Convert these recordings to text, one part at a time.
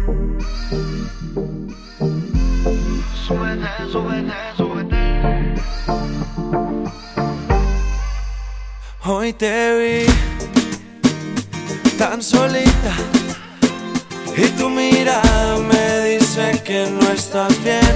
Súbete, súbete, súbete. Hoy te vi tan solita y tu mirada me dice que no estás bien.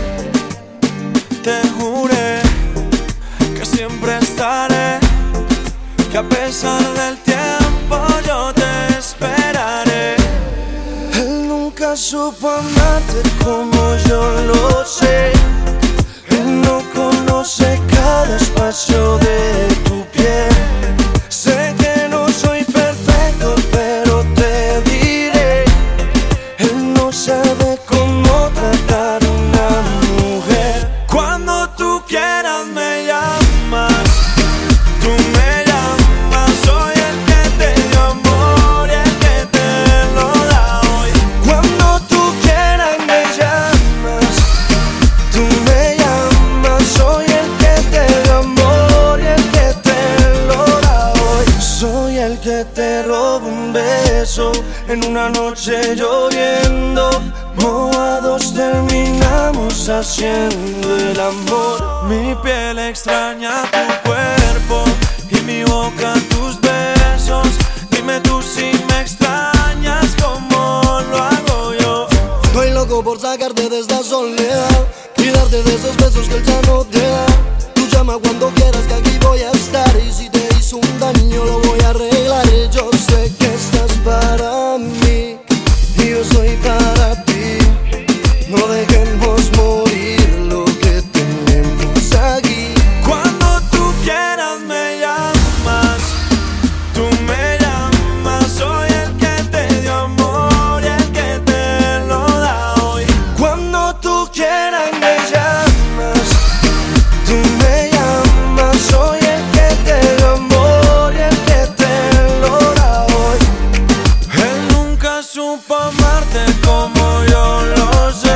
Te juré que siempre estaré, que a pesar del tiempo yo te esperaré. Él nunca supo amarte como yo lo sé. Él no conoce cada espacio de tu piel. Sé que no soy perfecto, pero te diré, él no sabe cómo tratar a una mujer. Cuando tú quieras me llamas, tú me llamas. Soy el que te dio amor y el que te lo da hoy. Cuando tú quieras me llamas, tú me llamas. Soy el que te dio amor y el que te lo da hoy. Soy el que te roba un beso en una noche lloviendo. Mojados terminamos haciendo el amor. Mi piel extraña tu cuerpo y mi boca tus besos. Dime tú si me extrañas como lo hago yo. Estoy loco por sacarte de esta soledad y darte de esos besos que él ya no te da. Tú llama cuando quieras que aquí voy a estar, y si te hizo un daño lo voy a arreglar. Yo sé que estás para mí y yo soy para ti. No dejemos morir lo que tenemos aquí. Cuando tú quieras me llamas, tú me llamas. Soy el que te dio amor y el que te lo da hoy. Cuando tú quieras me llamas, tú me llamas. Soy el que te dio amor y el que te lo da hoy. Él nunca supo amarte como yo lo sé.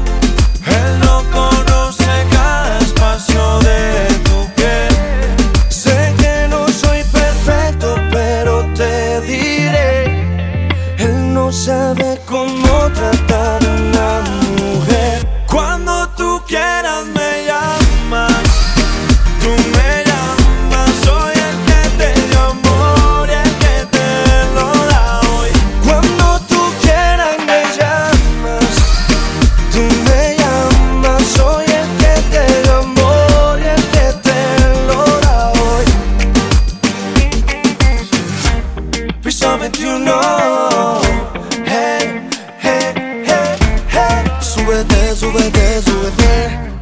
Él no conoce cada espacio de tu piel. Sé que no soy perfecto, pero te diré, él no sabe cómo tratar a una mujer. Cuando tú quieras me llamas, tú me llamas. Soy el que te dio amor y el que te lo da hoy. Cuando tú quieras me llamas, tú me llamas. Soy el que te dio amor y el que te lo da hoy. Piso 21. Hey, hey, hey, hey. Súbete, súbete, súbete.